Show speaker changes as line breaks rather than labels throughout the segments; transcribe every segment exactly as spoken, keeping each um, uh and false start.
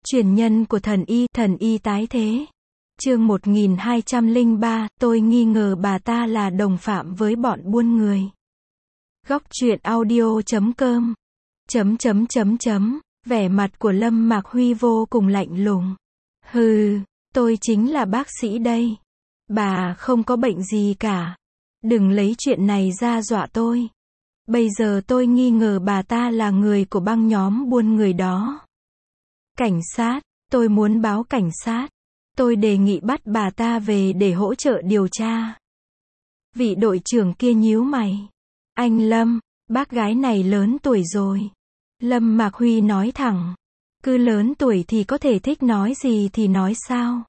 Truyền nhân của thần y, thần y tái thế. Chương một nghìn hai trăm lẻ ba, tôi nghi ngờ bà ta là đồng phạm với bọn buôn người. Góc truyện audio chấm com. Chấm chấm chấm chấm. Vẻ mặt của Lâm Mạc Huy vô cùng lạnh lùng. Hừ, tôi chính là bác sĩ đây. Bà không có bệnh gì cả. Đừng lấy chuyện này ra dọa tôi. Bây giờ tôi nghi ngờ bà ta là người của băng nhóm buôn người đó. Cảnh sát, tôi muốn báo cảnh sát. Tôi đề nghị bắt bà ta về để hỗ trợ điều tra. Vị đội trưởng kia nhíu mày. Anh Lâm, bác gái này lớn tuổi rồi. Lâm Mạc Huy nói thẳng. Cứ lớn tuổi thì có thể thích nói gì thì nói sao.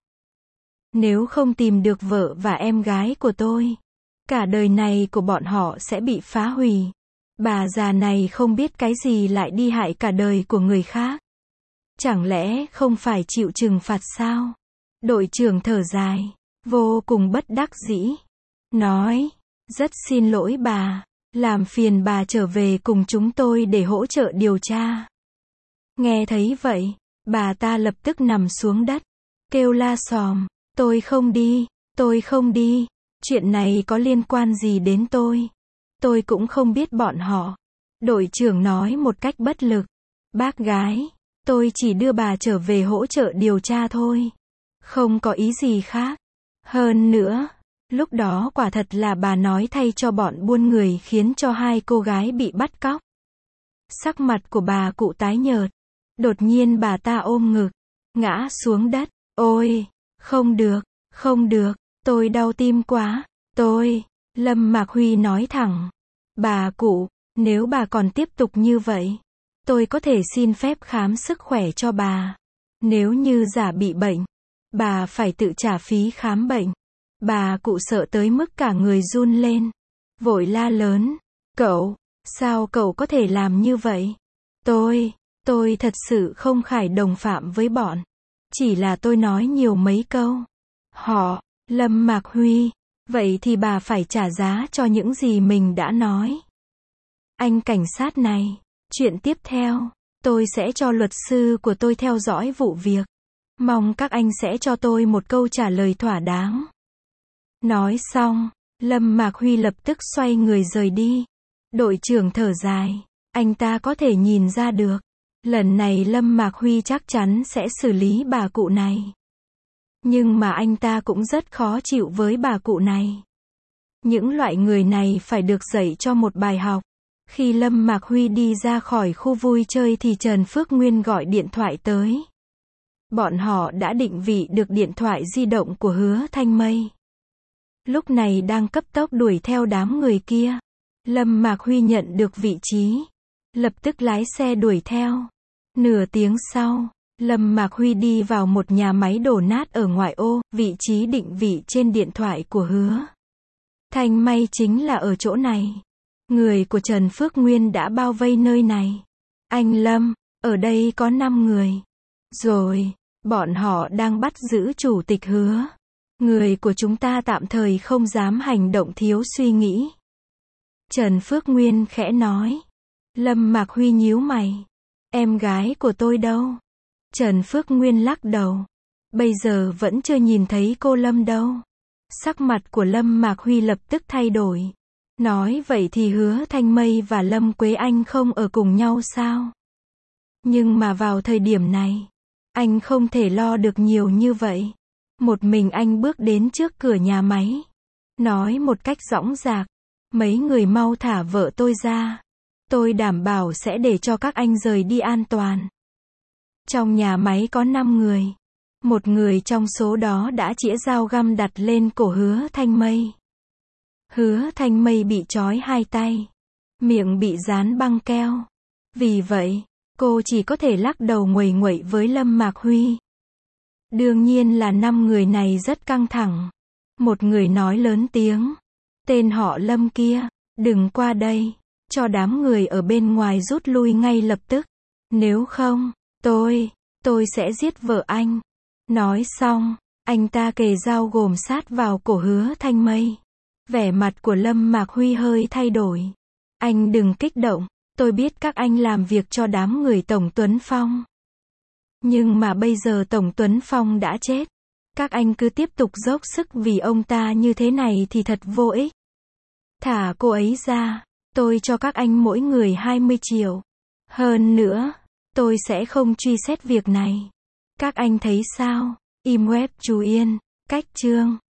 Nếu không tìm được vợ và em gái của tôi, cả đời này của bọn họ sẽ bị phá hủy. Bà già này không biết cái gì lại đi hại cả đời của người khác. Chẳng lẽ không phải chịu trừng phạt sao? Đội trưởng thở dài, vô cùng bất đắc dĩ. Nói, rất xin lỗi bà, làm phiền bà trở về cùng chúng tôi để hỗ trợ điều tra. Nghe thấy vậy, bà ta lập tức nằm xuống đất, kêu la xòm, tôi không đi, tôi không đi, chuyện này có liên quan gì đến tôi? Tôi cũng không biết bọn họ. Đội trưởng nói một cách bất lực, bác gái, tôi chỉ đưa bà trở về hỗ trợ điều tra thôi. Không có ý gì khác. Hơn nữa, lúc đó quả thật là bà nói thay cho bọn buôn người khiến cho hai cô gái bị bắt cóc. Sắc mặt của bà cụ tái nhợt. Đột nhiên bà ta ôm ngực, ngã xuống đất. Ôi, không được, không được, tôi đau tim quá, tôi. Lâm Mạc Huy nói thẳng. Bà cụ, nếu bà còn tiếp tục như vậy, tôi có thể xin phép khám sức khỏe cho bà. Nếu như giả bị bệnh, bà phải tự trả phí khám bệnh. Bà cụ sợ tới mức cả người run lên. Vội la lớn. Cậu, sao cậu có thể làm như vậy? Tôi, tôi thật sự không phải đồng phạm với bọn. Chỉ là tôi nói nhiều mấy câu. Họ, Lâm Mạc Huy. Vậy thì bà phải trả giá cho những gì mình đã nói. Anh cảnh sát này, chuyện tiếp theo, tôi sẽ cho luật sư của tôi theo dõi vụ việc. Mong các anh sẽ cho tôi một câu trả lời thỏa đáng. Nói xong, Lâm Mạc Huy lập tức xoay người rời đi. Đội trưởng thở dài, anh ta có thể nhìn ra được. Lần này Lâm Mạc Huy chắc chắn sẽ xử lý bà cụ này. Nhưng mà anh ta cũng rất khó chịu với bà cụ này. Những loại người này phải được dạy cho một bài học. Khi Lâm Mạc Huy đi ra khỏi khu vui chơi thì Trần Phước Nguyên gọi điện thoại tới. Bọn họ đã định vị được điện thoại di động của Hứa Thanh Mây. Lúc này đang cấp tốc đuổi theo đám người kia. Lâm Mạc Huy nhận được vị trí, lập tức lái xe đuổi theo. Nửa tiếng sau, Lâm Mạc Huy đi vào một nhà máy đổ nát ở ngoại ô, vị trí định vị trên điện thoại của Hứa Thanh Mây chính là ở chỗ này. Người của Trần Phước Nguyên đã bao vây nơi này. Anh Lâm, ở đây có năm người. Rồi, bọn họ đang bắt giữ chủ tịch Hứa. Người của chúng ta tạm thời không dám hành động thiếu suy nghĩ. Trần Phước Nguyên khẽ nói. Lâm Mạc Huy nhíu mày. Em gái của tôi đâu? Trần Phước Nguyên lắc đầu. Bây giờ vẫn chưa nhìn thấy cô Lâm đâu. Sắc mặt của Lâm Mạc Huy lập tức thay đổi. Nói vậy thì Hứa Thanh Mây và Lâm Quế Anh không ở cùng nhau sao? Nhưng mà vào thời điểm này, anh không thể lo được nhiều như vậy. Một mình anh bước đến trước cửa nhà máy. Nói một cách dõng dạc. Mấy người mau thả vợ tôi ra. Tôi đảm bảo sẽ để cho các anh rời đi an toàn. Trong nhà máy có năm người. Một người trong số đó đã chĩa dao găm đặt lên cổ Hứa Thanh Mây. Hứa Thanh Mây bị trói hai tay. Miệng bị dán băng keo. Vì vậy, cô chỉ có thể lắc đầu nguầy nguậy với Lâm Mạc Huy. Đương nhiên là năm người này rất căng thẳng. Một người nói lớn tiếng. Tên họ Lâm kia, đừng qua đây. Cho đám người ở bên ngoài rút lui ngay lập tức. Nếu không, tôi, tôi sẽ giết vợ anh. Nói xong, anh ta kề dao gồm sát vào cổ Hứa Thanh Mây. Vẻ mặt của Lâm Mạc Huy hơi thay đổi. Anh đừng kích động, tôi biết các anh làm việc cho đám người Tổng Tuấn Phong. Nhưng mà bây giờ Tổng Tuấn Phong đã chết. Các anh cứ tiếp tục dốc sức vì ông ta như thế này thì thật vô ích. Thả cô ấy ra. Tôi cho các anh mỗi người hai mươi triệu. Hơn nữa, tôi sẽ không truy xét việc này. Các anh thấy sao? Im web chú Yên. Cách chương.